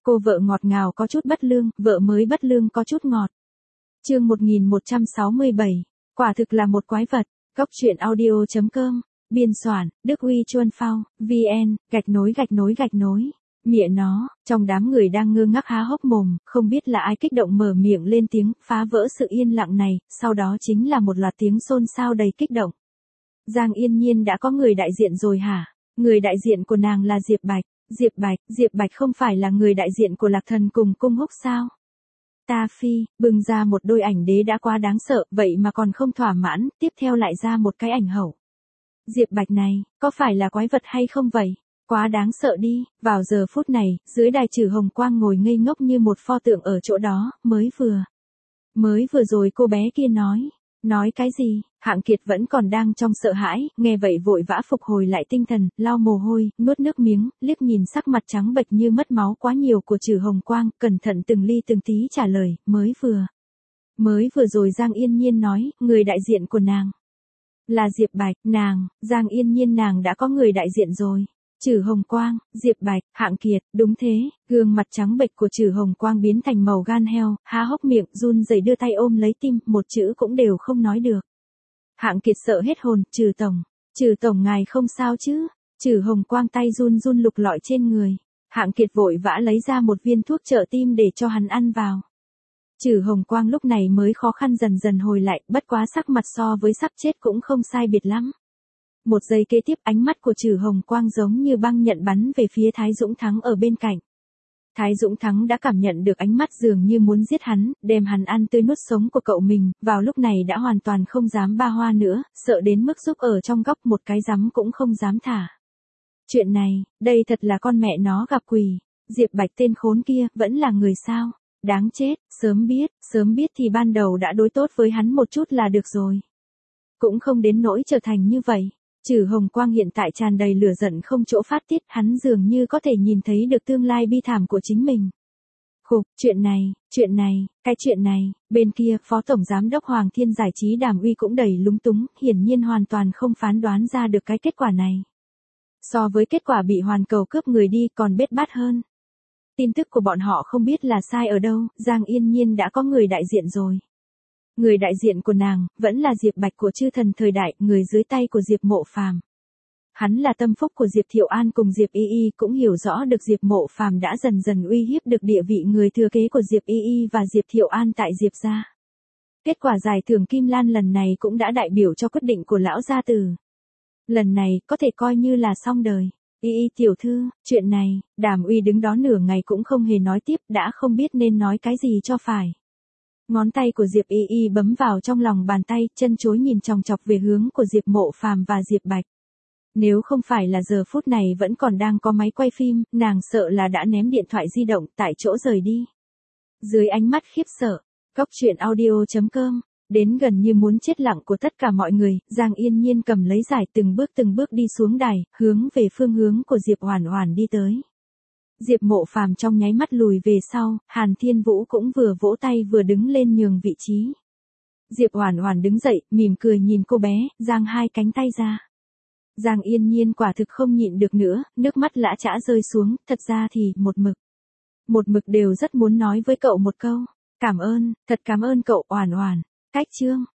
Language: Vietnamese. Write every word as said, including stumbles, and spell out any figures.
Cô vợ ngọt ngào có chút bất lương, vợ mới bất lương có chút ngọt. Chương một nghìn một trăm sáu mươi bảy, quả thực là một quái vật. Góc truyện audio chấm com, biên soạn, Đức Huy Chuân Phao, vê en, gạch nối gạch nối gạch nối. Mẹ nó, trong đám người đang ngơ ngác há hốc mồm, không biết là ai kích động mở miệng lên tiếng, phá vỡ sự yên lặng này, sau đó chính là một loạt tiếng xôn xao đầy kích động. Giang Yên Nhiên đã có người đại diện rồi hả? Người đại diện của nàng là Diệp Bạch. Diệp Bạch, Diệp Bạch không phải là người đại diện của Lạc Thần cùng Cung Húc sao? Ta phi, bừng ra một đôi ảnh đế đã quá đáng sợ, vậy mà còn không thỏa mãn, tiếp theo lại ra một cái ảnh hậu. Diệp Bạch này, có phải là quái vật hay không vậy? Quá đáng sợ đi, vào giờ phút này, dưới đài trừ hồng quang ngồi ngây ngốc như một pho tượng ở chỗ đó, mới vừa. Mới vừa rồi cô bé kia nói. Nói cái gì? Hạng Kiệt vẫn còn đang trong sợ hãi, nghe vậy vội vã phục hồi lại tinh thần, lau mồ hôi, nuốt nước miếng, liếc nhìn sắc mặt trắng bệch như mất máu quá nhiều của Trừ Hồng Quang, cẩn thận từng ly từng tí trả lời, mới vừa. Mới vừa rồi Giang Yên Nhiên nói, người đại diện của nàng là Diệp Bạch, nàng, Giang Yên Nhiên nàng đã có người đại diện rồi. Trừ Hồng Quang, Diệp Bạch, Hạng Kiệt, đúng thế, gương mặt trắng bệch của Trừ Hồng Quang biến thành màu gan heo, há hốc miệng, run rẩy đưa tay ôm lấy tim, một chữ cũng đều không nói được. Hạng Kiệt sợ hết hồn, Trừ tổng, Trừ tổng ngài không sao chứ? Trừ Hồng Quang tay run run lục lọi trên người. Hạng Kiệt vội vã lấy ra một viên thuốc trợ tim để cho hắn ăn vào. Trừ Hồng Quang lúc này mới khó khăn dần dần hồi lại, bất quá sắc mặt so với sắp chết cũng không sai biệt lắm. Một giây kế tiếp ánh mắt của Trừ Hồng Quang giống như băng nhận bắn về phía Thái Dũng Thắng ở bên cạnh. Thái Dũng Thắng đã cảm nhận được ánh mắt dường như muốn giết hắn, đem hắn ăn tươi nuốt sống của cậu mình, vào lúc này đã hoàn toàn không dám ba hoa nữa, sợ đến mức giúp ở trong góc một cái rắm cũng không dám thả. Chuyện này, đây thật là con mẹ nó gặp quỷ, Diệp Bạch tên khốn kia, vẫn là người sao? Đáng chết, sớm biết, sớm biết thì ban đầu đã đối tốt với hắn một chút là được rồi. Cũng không đến nỗi trở thành như vậy. Trừ Hồng Quang hiện tại tràn đầy lửa giận không chỗ phát tiết, hắn dường như có thể nhìn thấy được tương lai bi thảm của chính mình. Khục, chuyện này, chuyện này, cái chuyện này, bên kia, Phó Tổng Giám đốc Hoàng Thiên Giải trí Đàm Uy cũng đầy lúng túng, hiển nhiên hoàn toàn không phán đoán ra được cái kết quả này. So với kết quả bị hoàn cầu cướp người đi còn bết bát hơn. Tin tức của bọn họ không biết là sai ở đâu, Giang Yên Nhiên đã có người đại diện rồi. Người đại diện của nàng, vẫn là Diệp Bạch của chư thần thời đại, người dưới tay của Diệp Mộ Phàm. Hắn là tâm phúc của Diệp Thiệu An cùng Diệp Y Y cũng hiểu rõ được Diệp Mộ Phàm đã dần dần uy hiếp được địa vị người thừa kế của Diệp Y Y và Diệp Thiệu An tại Diệp gia. Kết quả giải thưởng Kim Lan lần này cũng đã đại biểu cho quyết định của lão gia tử. Lần này, có thể coi như là xong đời. Y Y tiểu thư, chuyện này, Đàm Uy đứng đó nửa ngày cũng không hề nói tiếp, đã không biết nên nói cái gì cho phải. Ngón tay của Diệp Y Y bấm vào trong lòng bàn tay, chân chối nhìn chòng chọc về hướng của Diệp Mộ Phàm và Diệp Bạch. Nếu không phải là giờ phút này vẫn còn đang có máy quay phim, nàng sợ là đã ném điện thoại di động tại chỗ rời đi. Dưới ánh mắt khiếp sợ, góc truyện audio chấm com, đến gần như muốn chết lặng của tất cả mọi người, Giang Yên Nhiên cầm lấy giải từng bước từng bước đi xuống đài, hướng về phương hướng của Diệp Hoản Hoản đi tới. Diệp Mộ Phàm trong nháy mắt lùi về sau, Hàn Thiên Vũ cũng vừa vỗ tay vừa đứng lên nhường vị trí. Diệp Hoản Hoản đứng dậy, mỉm cười nhìn cô bé, giang hai cánh tay ra. Giang Yên Nhiên quả thực không nhịn được nữa, nước mắt lã chã rơi xuống, thật ra thì, một mực. Một mực đều rất muốn nói với cậu một câu. Cảm ơn, thật cảm ơn cậu Hoản Hoản. Cách chương.